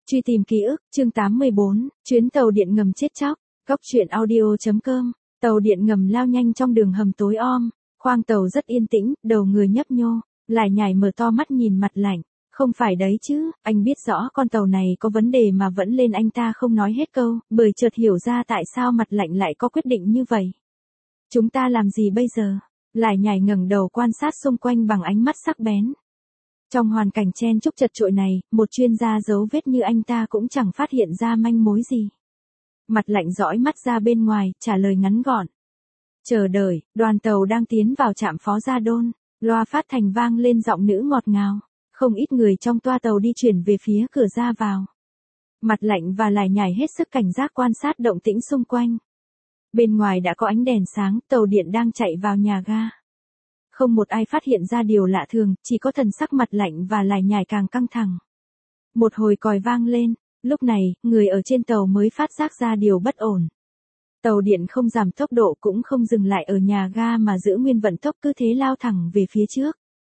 Truy tìm ký ức, chương 84, chuyến tàu điện ngầm chết chóc, góc truyện audio.com, tàu điện ngầm lao nhanh trong đường hầm tối om, khoang tàu rất yên tĩnh, đầu người nhấp nhô, lại nhảy mở to mắt nhìn Mặt Lạnh, không phải đấy chứ, anh biết rõ con tàu này có vấn đề mà vẫn lên anh ta không nói hết câu, bởi chợt hiểu ra tại sao Mặt Lạnh lại có quyết định như vậy. Chúng ta làm gì bây giờ? Lại nhảy ngẩng đầu quan sát xung quanh bằng ánh mắt sắc bén. Trong hoàn cảnh chen chúc chật chội này, một chuyên gia dấu vết như anh ta cũng chẳng phát hiện ra manh mối gì. Mặt Lạnh dõi mắt ra bên ngoài, trả lời ngắn gọn. Chờ đợi, đoàn tàu đang tiến vào trạm Phó Gia Đôn, loa phát thanh vang lên giọng nữ ngọt ngào, không ít người trong toa tàu đi chuyển về phía cửa ra vào. Mặt Lạnh và Lại nhảy hết sức cảnh giác quan sát động tĩnh xung quanh. Bên ngoài đã có ánh đèn sáng, tàu điện đang chạy vào nhà ga. Không một ai phát hiện ra điều lạ thường, chỉ có thần sắc Mặt Lạnh và Lại nhảy càng căng thẳng. Một hồi còi vang lên, lúc này, người ở trên tàu mới phát giác ra điều bất ổn. Tàu điện không giảm tốc độ cũng không dừng lại ở nhà ga mà giữ nguyên vận tốc cứ thế lao thẳng về phía trước.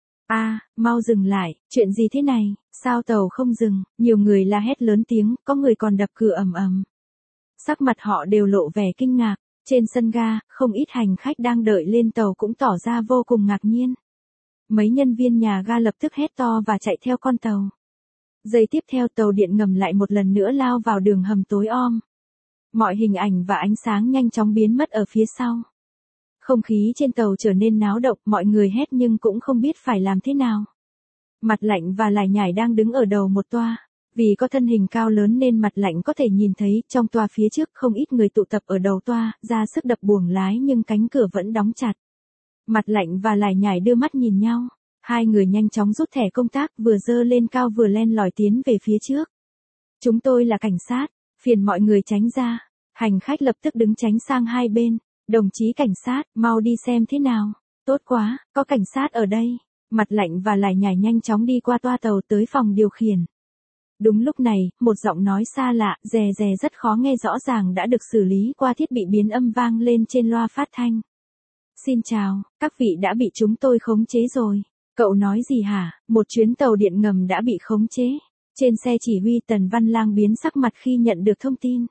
Mau dừng lại, chuyện gì thế này, sao tàu không dừng, nhiều người la hét lớn tiếng, có người còn đập cửa ầm ầm. Sắc mặt họ đều lộ vẻ kinh ngạc. Trên sân ga, không ít hành khách đang đợi lên tàu cũng tỏ ra vô cùng ngạc nhiên. Mấy nhân viên nhà ga lập tức hét to và chạy theo con tàu. Giây tiếp theo tàu điện ngầm lại một lần nữa lao vào đường hầm tối om. Mọi hình ảnh và ánh sáng nhanh chóng biến mất ở phía sau. Không khí trên tàu trở nên náo động, mọi người hét nhưng cũng không biết phải làm thế nào. Mặt Lạnh và Lại nhảy đang đứng ở đầu một toa. Vì có thân hình cao lớn nên Mặt Lạnh có thể nhìn thấy, trong toa phía trước không ít người tụ tập ở đầu toa, ra sức đập buồng lái nhưng cánh cửa vẫn đóng chặt. Mặt Lạnh và Lại nhảy đưa mắt nhìn nhau, hai người nhanh chóng rút thẻ công tác vừa giơ lên cao vừa len lỏi tiến về phía trước. Chúng tôi là cảnh sát, phiền mọi người tránh ra, hành khách lập tức đứng tránh sang hai bên, đồng chí cảnh sát, mau đi xem thế nào, tốt quá, có cảnh sát ở đây. Mặt Lạnh và Lại nhảy nhanh chóng đi qua toa tàu tới phòng điều khiển. Đúng lúc này, một giọng nói xa lạ, rè rè rất khó nghe rõ ràng đã được xử lý qua thiết bị biến âm vang lên trên loa phát thanh. Xin chào, các vị đã bị chúng tôi khống chế rồi. Cậu nói gì hả? Một chuyến tàu điện ngầm đã bị khống chế. Trên xe chỉ huy Tần Văn Lang biến sắc mặt khi nhận được thông tin.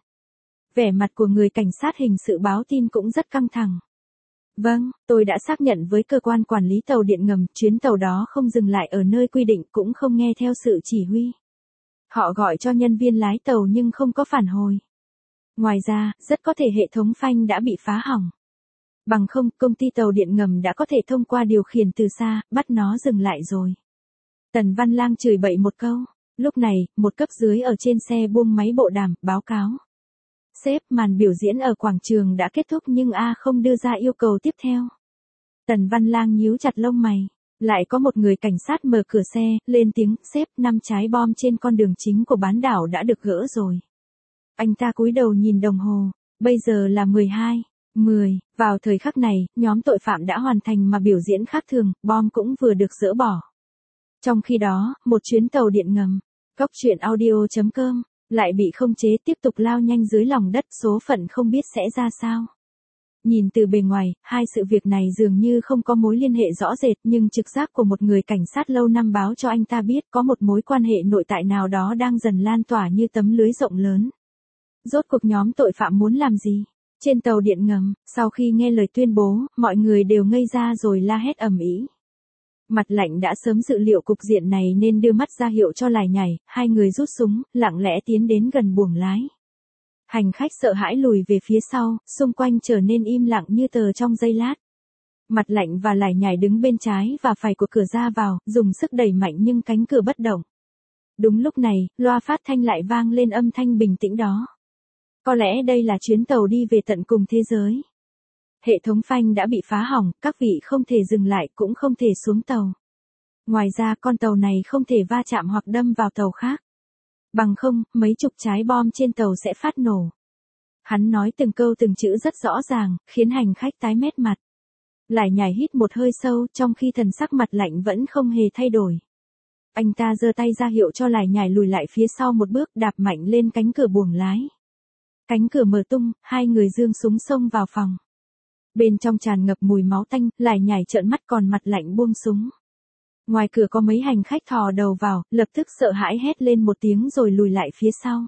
Vẻ mặt của người cảnh sát hình sự báo tin cũng rất căng thẳng. Vâng, tôi đã xác nhận với cơ quan quản lý tàu điện ngầm, chuyến tàu đó không dừng lại ở nơi quy định cũng không nghe theo sự chỉ huy. Họ gọi cho nhân viên lái tàu nhưng không có phản hồi. Ngoài ra, rất có thể hệ thống phanh đã bị phá hỏng. Bằng không, công ty tàu điện ngầm đã có thể thông qua điều khiển từ xa, bắt nó dừng lại rồi. Tần Văn Lang chửi bậy một câu. Lúc này, một cấp dưới ở trên xe buông máy bộ đàm, báo cáo. Sếp, màn biểu diễn ở quảng trường đã kết thúc nhưng không đưa ra yêu cầu tiếp theo. Tần Văn Lang nhíu chặt lông mày. Lại có một người cảnh sát mở cửa xe, lên tiếng, sếp, 5 trái bom trên con đường chính của bán đảo đã được gỡ rồi. Anh ta cúi đầu nhìn đồng hồ, bây giờ là 12:10, vào thời khắc này, nhóm tội phạm đã hoàn thành mà biểu diễn khác thường, bom cũng vừa được dỡ bỏ. Trong khi đó, một chuyến tàu điện ngầm, góc truyện audio.com, lại bị khống chế tiếp tục lao nhanh dưới lòng đất, số phận không biết sẽ ra sao. Nhìn từ bề ngoài, hai sự việc này dường như không có mối liên hệ rõ rệt nhưng trực giác của một người cảnh sát lâu năm báo cho anh ta biết có một mối quan hệ nội tại nào đó đang dần lan tỏa như tấm lưới rộng lớn. Rốt cuộc nhóm tội phạm muốn làm gì? Trên tàu điện ngầm, sau khi nghe lời tuyên bố, mọi người đều ngây ra rồi la hét ầm ĩ. Mặt Lạnh đã sớm dự liệu cục diện này nên đưa mắt ra hiệu cho Lại nhảy, hai người rút súng, lặng lẽ tiến đến gần buồng lái. Hành khách sợ hãi lùi về phía sau, xung quanh trở nên im lặng như tờ trong giây lát. Mặt Lạnh và Lại nhảy đứng bên trái và phải của cửa ra vào, dùng sức đẩy mạnh nhưng cánh cửa bất động. Đúng lúc này, loa phát thanh lại vang lên âm thanh bình tĩnh đó. Có lẽ đây là chuyến tàu đi về tận cùng thế giới. Hệ thống phanh đã bị phá hỏng, các vị không thể dừng lại cũng không thể xuống tàu. Ngoài ra con tàu này không thể va chạm hoặc đâm vào tàu khác. Bằng không, mấy chục trái bom trên tàu sẽ phát nổ. Hắn nói từng câu từng chữ rất rõ ràng, khiến hành khách tái mét mặt. Lại nhảy hít một hơi sâu, trong khi thần sắc Mặt Lạnh vẫn không hề thay đổi. Anh ta giơ tay ra hiệu cho Lại nhảy lùi lại phía sau một bước, đạp mạnh lên cánh cửa buồng lái. Cánh cửa mở tung, hai người giương súng xông vào phòng. Bên trong tràn ngập mùi máu tanh, Lại nhảy trợn mắt còn Mặt Lạnh buông súng. Ngoài cửa có mấy hành khách thò đầu vào, lập tức sợ hãi hét lên một tiếng rồi lùi lại phía sau.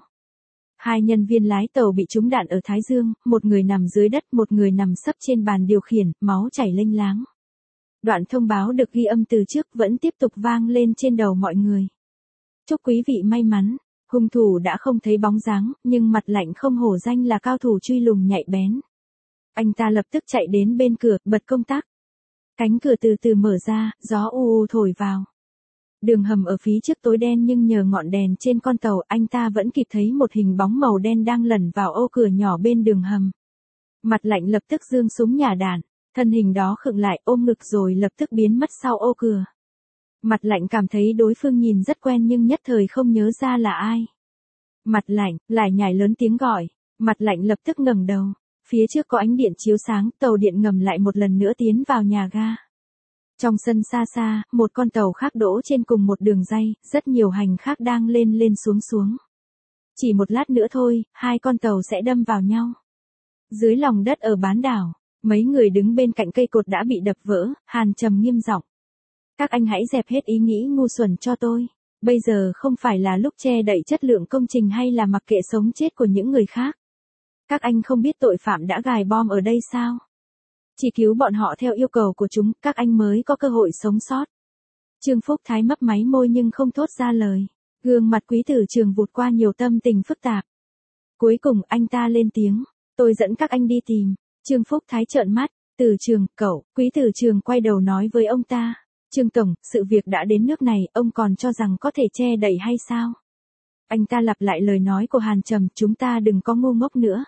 Hai nhân viên lái tàu bị trúng đạn ở Thái Dương, một người nằm dưới đất, một người nằm sấp trên bàn điều khiển, máu chảy lênh láng. Đoạn thông báo được ghi âm từ trước vẫn tiếp tục vang lên trên đầu mọi người. Chúc quý vị may mắn, hung thủ đã không thấy bóng dáng, nhưng Mặt Lạnh không hổ danh là cao thủ truy lùng nhạy bén. Anh ta lập tức chạy đến bên cửa, bật công tắc. Cánh cửa từ từ mở ra, gió u u thổi vào. Đường hầm ở phía trước tối đen nhưng nhờ ngọn đèn trên con tàu anh ta vẫn kịp thấy một hình bóng màu đen đang lẩn vào ô cửa nhỏ bên đường hầm. Mặt Lạnh lập tức giương súng nhả đạn, thân hình đó khựng lại ôm ngực rồi lập tức biến mất sau ô cửa. Mặt Lạnh cảm thấy đối phương nhìn rất quen nhưng nhất thời không nhớ ra là ai. Mặt Lạnh, lại nhảy lớn tiếng gọi, Mặt Lạnh lập tức ngẩng đầu. Phía trước có ánh điện chiếu sáng, tàu điện ngầm lại một lần nữa tiến vào nhà ga. Trong sân xa xa, một con tàu khác đỗ trên cùng một đường ray, rất nhiều hành khách đang lên lên xuống xuống. Chỉ một lát nữa thôi, hai con tàu sẽ đâm vào nhau. Dưới lòng đất ở bán đảo, mấy người đứng bên cạnh cây cột đã bị đập vỡ, Hàn Trầm nghiêm giọng. Các anh hãy dẹp hết ý nghĩ ngu xuẩn cho tôi. Bây giờ không phải là lúc che đậy chất lượng công trình hay là mặc kệ sống chết của những người khác. Các anh không biết tội phạm đã gài bom ở đây sao? Chỉ cứu bọn họ theo yêu cầu của chúng, các anh mới có cơ hội sống sót. Trương Phúc Thái mấp máy môi nhưng không thốt ra lời. Gương mặt Quý Tử Trường vụt qua nhiều tâm tình phức tạp. Cuối cùng anh ta lên tiếng. Tôi dẫn các anh đi tìm. Trương Phúc Thái trợn mắt. Tử Trường, cậu. Quý Tử Trường quay đầu nói với ông ta. Trương Tổng, sự việc đã đến nước này, ông còn cho rằng có thể che đậy hay sao? Anh ta lặp lại lời nói của Hàn Trầm, chúng ta đừng có ngu ngốc nữa.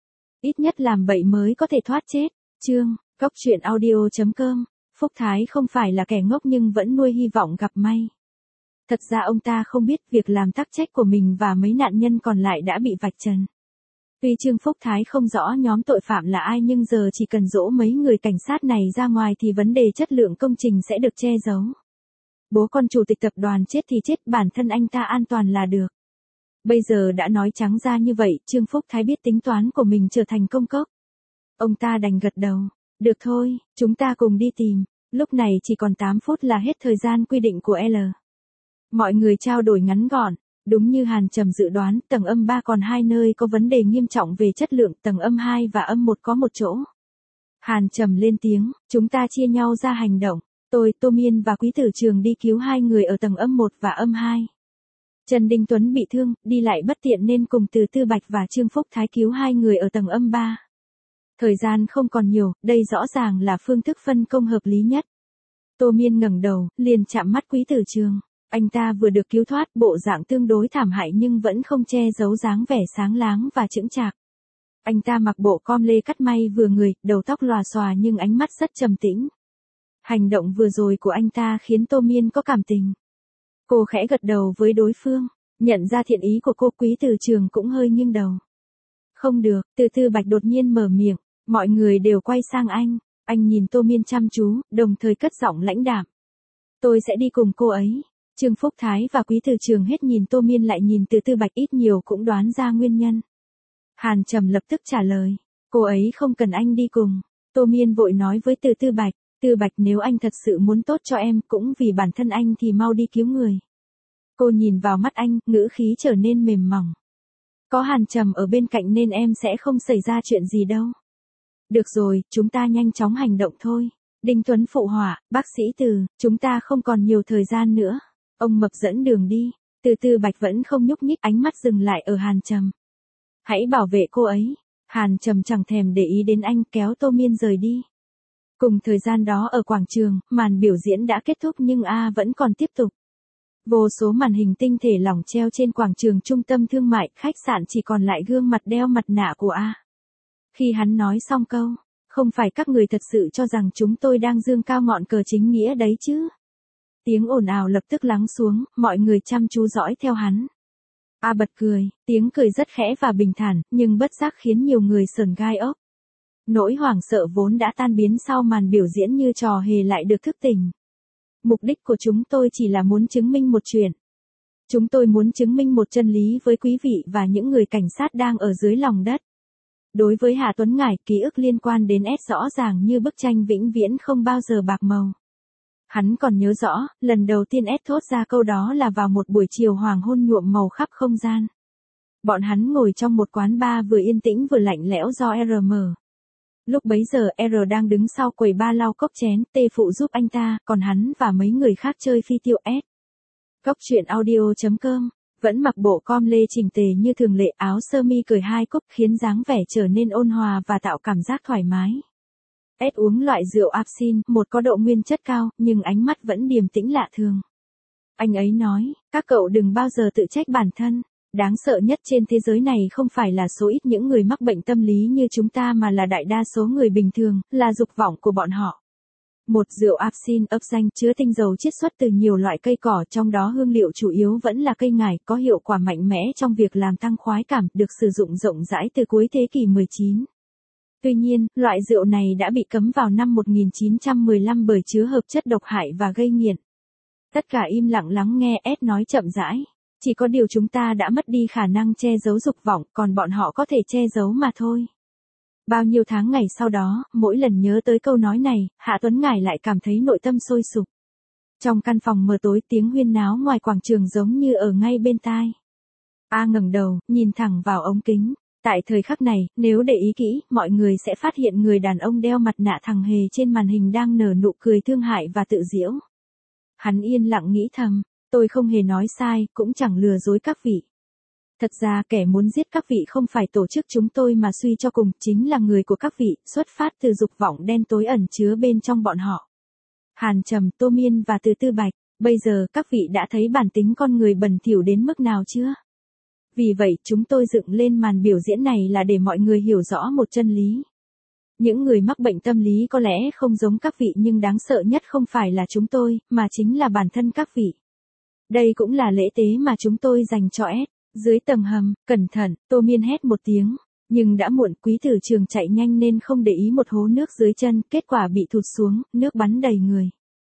Ít nhất làm bậy mới có thể thoát chết. Góc truyện audio.com. Phúc Thái không phải là kẻ ngốc nhưng vẫn nuôi hy vọng gặp may. Thật ra ông ta không biết việc làm tắc trách của mình và mấy nạn nhân còn lại đã bị vạch trần. Tuy Trương Phúc Thái không rõ nhóm tội phạm là ai nhưng giờ chỉ cần dỗ mấy người cảnh sát này ra ngoài thì vấn đề chất lượng công trình sẽ được che giấu. Bố con chủ tịch tập đoàn chết thì chết, bản thân anh ta an toàn là được. Bây giờ đã nói trắng ra như vậy, Trương Phúc Thái biết tính toán của mình trở thành công cốc. Ông ta đành gật đầu. Được thôi, chúng ta cùng đi tìm. Lúc này chỉ còn 8 phút là hết thời gian quy định của L. Mọi người trao đổi ngắn gọn. Đúng như Hàn Trầm dự đoán, tầng âm 3 còn 2 nơi có vấn đề nghiêm trọng về chất lượng, tầng âm 2 và âm 1 có một chỗ. Hàn Trầm lên tiếng, chúng ta chia nhau ra hành động. Tôi, Tô Miên và Quý Tử Trường đi cứu hai người ở tầng âm 1 và âm 2. Trần Đình Tuấn bị thương, đi lại bất tiện nên cùng Từ Tư Bạch và Trương Phúc Thái cứu hai người ở tầng âm 3. Thời gian không còn nhiều, đây rõ ràng là phương thức phân công hợp lý nhất. Tô Miên ngẩng đầu, liền chạm mắt Quý Tử Trường. Anh ta vừa được cứu thoát, bộ dạng tương đối thảm hại nhưng vẫn không che giấu dáng vẻ sáng láng và chững chạc. Anh ta mặc bộ com lê cắt may vừa người, đầu tóc lòa xòa nhưng ánh mắt rất trầm tĩnh. Hành động vừa rồi của anh ta khiến Tô Miên có cảm tình. Cô khẽ gật đầu với đối phương, nhận ra thiện ý của cô. Quý Tử Trường cũng hơi nghiêng đầu. Không được, Từ Tư Bạch đột nhiên mở miệng, mọi người đều quay sang anh nhìn Tô Miên chăm chú, đồng thời cất giọng lãnh đạm. Tôi sẽ đi cùng cô ấy. Trương Phúc Thái và Quý Tử Trường hết nhìn Tô Miên lại nhìn Từ Tư Bạch, ít nhiều cũng đoán ra nguyên nhân. Hàn Trầm lập tức trả lời, cô ấy không cần anh đi cùng. Tô Miên vội nói với Từ Tư Bạch, Tư Bạch nếu anh thật sự muốn tốt cho em cũng vì bản thân anh thì mau đi cứu người. Cô nhìn vào mắt anh, ngữ khí trở nên mềm mỏng. Có Hàn Trầm ở bên cạnh nên em sẽ không xảy ra chuyện gì đâu. Được rồi, chúng ta nhanh chóng hành động thôi. Đinh Tuấn phụ họa, bác sĩ Từ, chúng ta không còn nhiều thời gian nữa. Ông Mập dẫn đường đi. Từ Tư Bạch vẫn không nhúc nhích, ánh mắt dừng lại ở Hàn Trầm. Hãy bảo vệ cô ấy. Hàn Trầm chẳng thèm để ý đến anh, kéo Tô Miên rời đi. Cùng thời gian đó ở quảng trường, màn biểu diễn đã kết thúc nhưng vẫn còn tiếp tục. Vô số màn hình tinh thể lỏng treo trên quảng trường trung tâm thương mại, khách sạn chỉ còn lại gương mặt đeo mặt nạ của Khi hắn nói xong câu, không phải các người thật sự cho rằng chúng tôi đang dương cao ngọn cờ chính nghĩa đấy chứ. Tiếng ồn ào lập tức lắng xuống, mọi người chăm chú dõi theo hắn. Bật cười, tiếng cười rất khẽ và bình thản, nhưng bất giác khiến nhiều người sởn gai ốc. Nỗi hoảng sợ vốn đã tan biến sau màn biểu diễn như trò hề lại được thức tỉnh. Mục đích của chúng tôi chỉ là muốn chứng minh một chuyện. Chúng tôi muốn chứng minh một chân lý với quý vị và những người cảnh sát đang ở dưới lòng đất. Đối với Hạ Tuấn Ngải, ký ức liên quan đến S rõ ràng như bức tranh vĩnh viễn không bao giờ bạc màu. Hắn còn nhớ rõ, lần đầu tiên S thốt ra câu đó là vào một buổi chiều hoàng hôn nhuộm màu khắp không gian. Bọn hắn ngồi trong một quán bar vừa yên tĩnh vừa lạnh lẽo do R mở. Lúc bấy giờ R đang đứng sau quầy bar lau cốc chén, T phụ giúp anh ta, còn hắn và mấy người khác chơi phi tiêu S. Cốc truyện audio.com, vẫn mặc bộ com lê chỉnh tề như thường lệ, áo sơ mi cởi 2 cúc khiến dáng vẻ trở nên ôn hòa và tạo cảm giác thoải mái. S uống loại rượu absinthe, một có độ nguyên chất cao, nhưng ánh mắt vẫn điềm tĩnh lạ thường. Anh ấy nói, các cậu đừng bao giờ tự trách bản thân. Đáng sợ nhất trên thế giới này không phải là số ít những người mắc bệnh tâm lý như chúng ta mà là đại đa số người bình thường, là dục vọng của bọn họ. Một rượu absinthe ấp danh chứa tinh dầu chiết xuất từ nhiều loại cây cỏ, trong đó hương liệu chủ yếu vẫn là cây ngải, có hiệu quả mạnh mẽ trong việc làm tăng khoái cảm, được sử dụng rộng rãi từ cuối thế kỷ 19. Tuy nhiên, loại rượu này đã bị cấm vào năm 1915 bởi chứa hợp chất độc hại và gây nghiện. Tất cả im lặng lắng nghe S nói chậm rãi. Chỉ có điều chúng ta đã mất đi khả năng che giấu dục vọng, còn bọn họ có thể che giấu mà thôi. Bao nhiêu tháng ngày sau đó, mỗi lần nhớ tới câu nói này, Hạ Tuấn Ngải lại cảm thấy nội tâm sôi sục. Trong căn phòng mờ tối, tiếng huyên náo ngoài quảng trường giống như ở ngay bên tai. A ngẩng đầu, nhìn thẳng vào ống kính. Tại thời khắc này, nếu để ý kỹ, mọi người sẽ phát hiện người đàn ông đeo mặt nạ thằng hề trên màn hình đang nở nụ cười thương hại và tự giễu. Hắn yên lặng nghĩ thầm, tôi không hề nói sai, cũng chẳng lừa dối các vị. Thật ra kẻ muốn giết các vị không phải tổ chức chúng tôi mà suy cho cùng chính là người của các vị, xuất phát từ dục vọng đen tối ẩn chứa bên trong bọn họ. Hàn Trầm, Tô Miên và Từ Tư Bạch, bây giờ các vị đã thấy bản tính con người bẩn thỉu đến mức nào chưa? Vì vậy chúng tôi dựng lên màn biểu diễn này là để mọi người hiểu rõ một chân lý. Những người mắc bệnh tâm lý có lẽ không giống các vị nhưng đáng sợ nhất không phải là chúng tôi, mà chính là bản thân các vị. Đây cũng là lễ tế mà chúng tôi dành cho S. Dưới tầng hầm, cẩn thận, Tô Miên hét một tiếng. Nhưng đã muộn, Quý Tử Trường chạy nhanh nên không để ý một hố nước dưới chân, kết quả bị thụt xuống, nước bắn đầy người.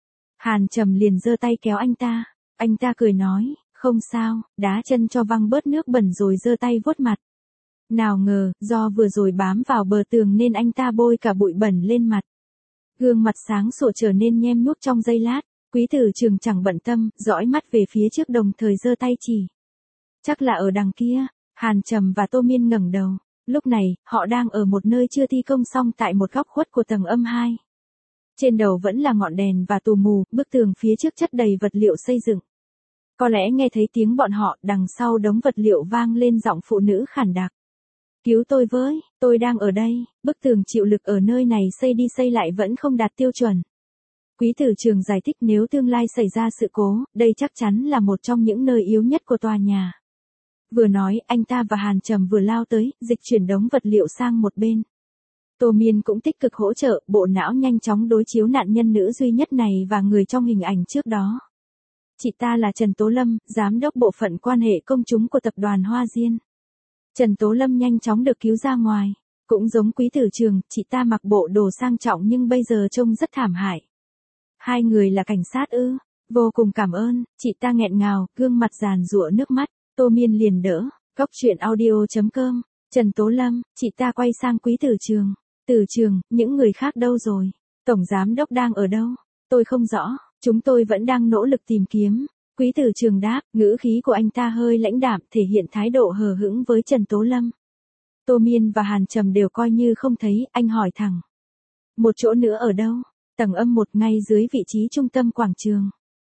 Hàn Trầm liền giơ tay kéo anh ta. Anh ta cười nói, không sao, đá chân cho văng bớt nước bẩn rồi giơ tay vuốt mặt. Nào ngờ, do vừa rồi bám vào bờ tường nên anh ta bôi cả bụi bẩn lên mặt. Gương mặt sáng sủa trở nên nhem nhuốc trong giây lát. Quý Tử Trường chẳng bận tâm, dõi mắt về phía trước đồng thời giơ tay chỉ. Chắc là ở đằng kia. Hàn Trầm và Tô Miên ngẩng đầu. Lúc này, họ đang ở một nơi chưa thi công xong tại một góc khuất của tầng âm 2. Trên đầu vẫn là ngọn đèn và tù mù, bức tường phía trước chất đầy vật liệu xây dựng. Có lẽ nghe thấy tiếng bọn họ, đằng sau đống vật liệu vang lên giọng phụ nữ khản đặc. Cứu tôi với, tôi đang ở đây, bức tường chịu lực ở nơi này xây đi xây lại vẫn không đạt tiêu chuẩn. Quý Tử Trường giải thích nếu tương lai xảy ra sự cố, đây chắc chắn là một trong những nơi yếu nhất của tòa nhà. Vừa nói, anh ta và Hàn Trầm vừa lao tới, dịch chuyển đống vật liệu sang một bên. Tô Miên cũng tích cực hỗ trợ, bộ não nhanh chóng đối chiếu nạn nhân nữ duy nhất này và người trong hình ảnh trước đó. Chị ta là Trần Tố Lâm, giám đốc bộ phận quan hệ công chúng của tập đoàn Hoa Diên. Trần Tố Lâm nhanh chóng được cứu ra ngoài. Cũng giống Quý Tử Trường, chị ta mặc bộ đồ sang trọng nhưng bây giờ trông rất thảm hại. Hai người là cảnh sát ư? Vô cùng cảm ơn, chị ta nghẹn ngào, gương mặt giàn giụa nước mắt. Tô Miên liền đỡ. Cốc truyện audio.com. Trần Tố Lâm, chị ta quay sang Quý Tử Trường. Tử Trường, những người khác đâu rồi? Tổng giám đốc đang ở đâu? Tôi không rõ, chúng tôi vẫn đang nỗ lực tìm kiếm. Quý Tử Trường đáp, ngữ khí của anh ta hơi lãnh đạm, thể hiện thái độ hờ hững với Trần Tố Lâm. Tô Miên và Hàn Trầm đều coi như không thấy, anh hỏi thẳng. Một chỗ nữa ở đâu? Tầng âm 1 ngay dưới vị trí trung tâm quảng trường.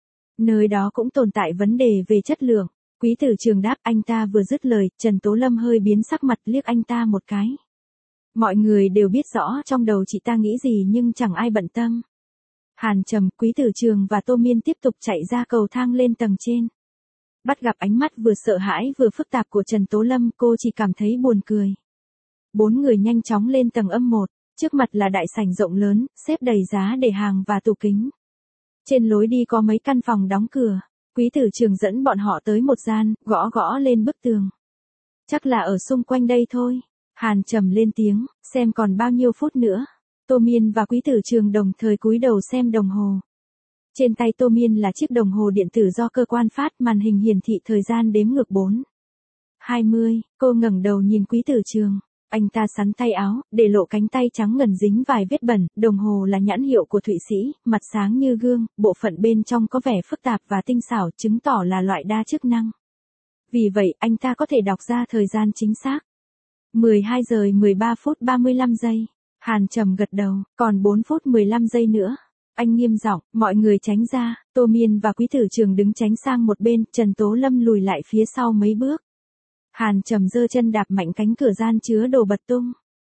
Nơi đó cũng tồn tại vấn đề về chất lượng. Quý Tử Trường đáp, anh ta vừa dứt lời, Trần Tố Lâm hơi biến sắc mặt liếc anh ta một cái. Mọi người đều biết rõ trong đầu chị ta nghĩ gì nhưng chẳng ai bận tâm. Hàn Trầm, Quý Tử Trường và Tô Miên tiếp tục chạy ra cầu thang lên tầng trên. Bắt gặp ánh mắt vừa sợ hãi vừa phức tạp của Trần Tố Lâm, cô chỉ cảm thấy buồn cười. 4 người nhanh chóng lên tầng âm 1, trước mặt là đại sảnh rộng lớn, xếp đầy giá để hàng và tủ kính. Trên lối đi có mấy căn phòng đóng cửa. Quý Tử Trường dẫn bọn họ tới một gian, gõ gõ lên bức tường. Chắc là ở xung quanh đây thôi. Hàn Trầm lên tiếng, xem còn bao nhiêu phút nữa. Tô Miên và Quý Tử Trường đồng thời cúi đầu xem đồng hồ. Trên tay Tô Miên là chiếc đồng hồ điện tử do cơ quan phát, màn hình hiển thị thời gian đếm ngược 4:20, cô ngẩng đầu nhìn Quý Tử Trường. Anh ta sắn tay áo, để lộ cánh tay trắng ngần dính vài vết bẩn, đồng hồ là nhãn hiệu của Thụy Sĩ, mặt sáng như gương, bộ phận bên trong có vẻ phức tạp và tinh xảo, chứng tỏ là loại đa chức năng. Vì vậy, anh ta có thể đọc ra thời gian chính xác. 12 giờ 13 phút 35 giây. Hàn Trầm gật đầu, còn 4 phút 15 giây nữa. Anh nghiêm giọng, mọi người tránh ra, Tô Miên và Quý Tử Trường đứng tránh sang một bên, Trần Tố Lâm lùi lại phía sau mấy bước. Hàn Trầm giơ chân đạp mạnh cánh cửa gian chứa đồ bật tung.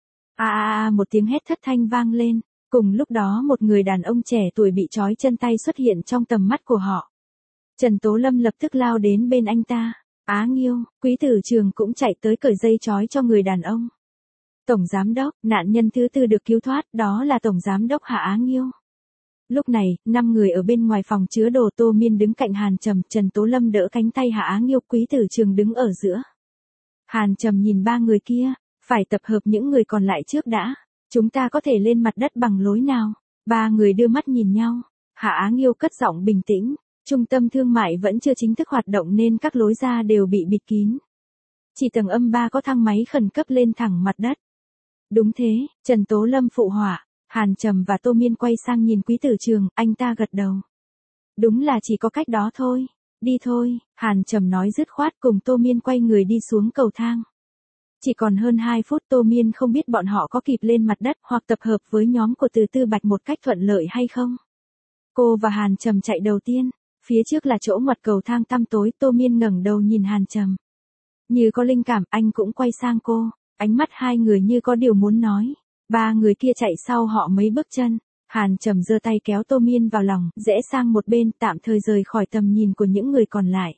Một tiếng hét thất thanh vang lên, cùng lúc đó một người đàn ông trẻ tuổi bị trói chân tay xuất hiện trong tầm mắt của họ. Trần Tố Lâm lập tức lao đến bên anh ta. Á Nghiêu, Quý Tử Trường cũng chạy tới cởi dây trói cho người đàn ông. Tổng giám đốc, nạn nhân thứ tư được cứu thoát, đó là Tổng giám đốc Hạ Á Nghiêu. Lúc này, 5 người ở bên ngoài phòng chứa đồ. Tô Miên đứng cạnh Hàn Trầm, Trần Tố Lâm đỡ cánh tay Hạ Á Nghiêu, Quý Tử Trường đứng ở giữa. Hàn Trầm nhìn 3 người kia, phải tập hợp những người còn lại trước đã. Chúng ta có thể lên mặt đất bằng lối nào? 3 người đưa mắt nhìn nhau. Hạ Á Nghiêu cất giọng bình tĩnh. Trung tâm thương mại vẫn chưa chính thức hoạt động nên các lối ra đều bị bịt kín. Chỉ tầng âm 3 có thang máy khẩn cấp lên thẳng mặt đất. Đúng thế, Trần Tố Lâm phụ họa. Hàn Trầm và Tô Miên quay sang nhìn Quý Tử Trường, anh ta gật đầu. Đúng là chỉ có cách đó thôi. Đi thôi, Hàn Trầm nói dứt khoát, cùng Tô Miên quay người đi xuống cầu thang. Chỉ còn hơn 2 phút. Tô Miên không biết bọn họ có kịp lên mặt đất hoặc tập hợp với nhóm của Từ Tư Bạch một cách thuận lợi hay không. Cô và Hàn Trầm chạy đầu tiên. Phía trước là chỗ ngoặt cầu thang tăm tối. Tô Miên ngẩng đầu nhìn Hàn Trầm. Như có linh cảm, anh cũng quay sang cô. Ánh mắt hai người như có điều muốn nói. 3 người kia chạy sau họ mấy bước chân. Hàn Trầm giơ tay kéo Tô Miên vào lòng, rẽ sang một bên, tạm thời rời khỏi tầm nhìn của những người còn lại.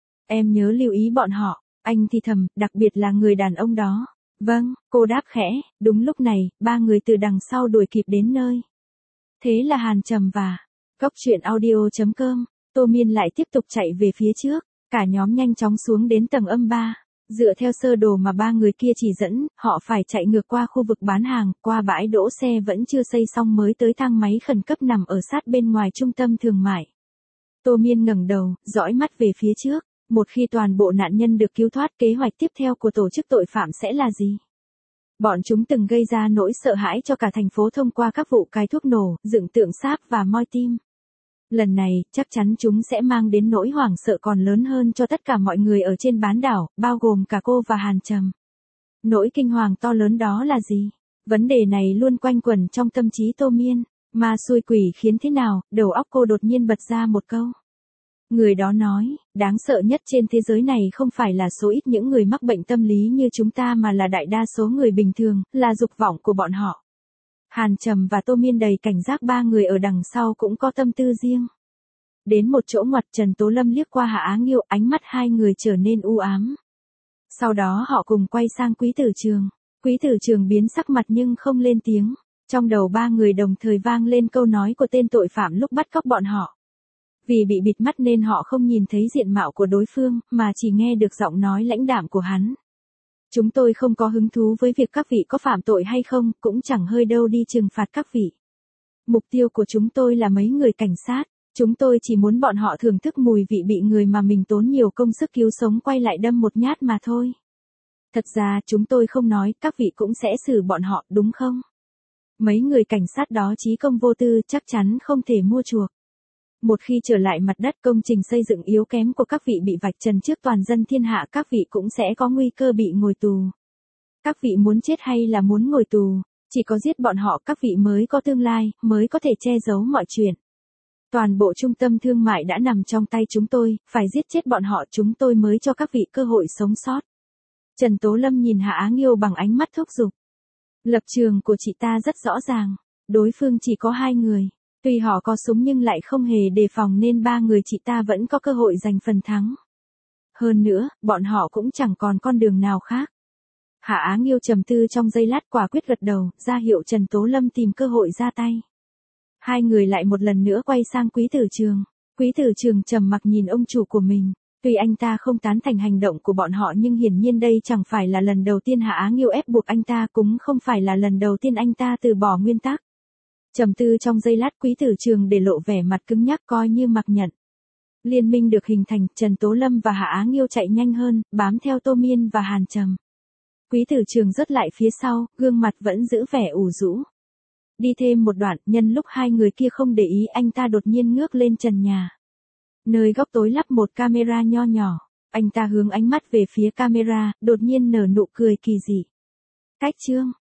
Em nhớ lưu ý bọn họ, anh thì thầm, đặc biệt là người đàn ông đó. Vâng, cô đáp khẽ. Đúng lúc này, 3 người từ đằng sau đuổi kịp đến nơi. Thế là Hàn Trầm và Cốc Truyện Audio.com, Tô Miên lại tiếp tục chạy về phía trước. Cả nhóm nhanh chóng xuống đến tầng âm 3. Dựa theo sơ đồ mà 3 người kia chỉ dẫn, họ phải chạy ngược qua khu vực bán hàng, qua bãi đỗ xe vẫn chưa xây xong mới tới thang máy khẩn cấp nằm ở sát bên ngoài trung tâm thương mại. Tô Miên ngẩng đầu, dõi mắt về phía trước. Một khi toàn bộ nạn nhân được cứu thoát, kế hoạch tiếp theo của tổ chức tội phạm sẽ là gì? Bọn chúng từng gây ra nỗi sợ hãi cho cả thành phố thông qua các vụ cài thuốc nổ, dựng tượng sáp và moi tim. Lần này, chắc chắn chúng sẽ mang đến nỗi hoảng sợ còn lớn hơn cho tất cả mọi người ở trên bán đảo, bao gồm cả cô và Hàn Trầm. Nỗi kinh hoàng to lớn đó là gì? Vấn đề này luôn quanh quẩn trong tâm trí Tô Miên. Ma xui quỷ khiến thế nào? Đầu óc cô đột nhiên bật ra một câu. Người đó nói, đáng sợ nhất trên thế giới này không phải là số ít những người mắc bệnh tâm lý như chúng ta mà là đại đa số người bình thường, là dục vọng của bọn họ. Hàn Trầm và Tô Miên đầy cảnh giác, 3 người ở đằng sau cũng có tâm tư riêng. Đến một chỗ ngoặt, Trần Tố Lâm liếc qua Hạ Á Nghiêu, ánh mắt hai người trở nên u ám. Sau đó họ cùng quay sang Quý Tử Trường. Quý Tử Trường biến sắc mặt nhưng không lên tiếng. Trong đầu 3 người đồng thời vang lên câu nói của tên tội phạm lúc bắt cóc bọn họ. Vì bị bịt mắt nên họ không nhìn thấy diện mạo của đối phương, mà chỉ nghe được giọng nói lãnh đạm của hắn. Chúng tôi không có hứng thú với việc các vị có phạm tội hay không, cũng chẳng hơi đâu đi trừng phạt các vị. Mục tiêu của chúng tôi là mấy người cảnh sát. Chúng tôi chỉ muốn bọn họ thưởng thức mùi vị bị người mà mình tốn nhiều công sức cứu sống quay lại đâm một nhát mà thôi. Thật ra chúng tôi không nói, các vị cũng sẽ xử bọn họ, đúng không? Mấy người cảnh sát đó chí công vô tư, chắc chắn không thể mua chuộc. Một khi trở lại mặt đất, công trình xây dựng yếu kém của các vị bị vạch trần trước toàn dân thiên hạ, các vị cũng sẽ có nguy cơ bị ngồi tù. Các vị muốn chết hay là muốn ngồi tù? Chỉ có giết bọn họ các vị mới có tương lai, mới có thể che giấu mọi chuyện. Toàn bộ trung tâm thương mại đã nằm trong tay chúng tôi, phải giết chết bọn họ chúng tôi mới cho các vị cơ hội sống sót. Trần Tố Lâm nhìn Hạ Á Nghiêu bằng ánh mắt thúc giục. Lập trường của chị ta rất rõ ràng, đối phương chỉ có 2 người. Tuy họ có súng nhưng lại không hề đề phòng nên 3 người chị ta vẫn có cơ hội giành phần thắng. Hơn nữa, bọn họ cũng chẳng còn con đường nào khác. Hạ Á Nghiêu trầm tư trong giây lát, quả quyết gật đầu, ra hiệu Trần Tố Lâm tìm cơ hội ra tay. 2 người lại một lần nữa quay sang Quý Tử Trường. Quý Tử Trường trầm mặc nhìn ông chủ của mình. Tuy anh ta không tán thành hành động của bọn họ nhưng hiển nhiên đây chẳng phải là lần đầu tiên Hạ Á Nghiêu ép buộc anh ta, cũng không phải là lần đầu tiên anh ta từ bỏ nguyên tắc. Trầm tư trong giây lát, Quý Tử Trường để lộ vẻ mặt cứng nhắc coi như mặc nhận. Liên minh được hình thành, Trần Tố Lâm và Hạ Á Nghiêu chạy nhanh hơn, bám theo Tô Miên và Hàn Trầm. Quý tử trường rớt lại phía sau, gương mặt vẫn giữ vẻ ủ rũ. Đi thêm một đoạn, nhân lúc hai người kia không để ý, anh ta đột nhiên ngước lên trần nhà. Nơi góc tối lắp một camera nho nhỏ. Anh ta hướng ánh mắt về phía camera, đột nhiên nở nụ cười kỳ dị. Cách chương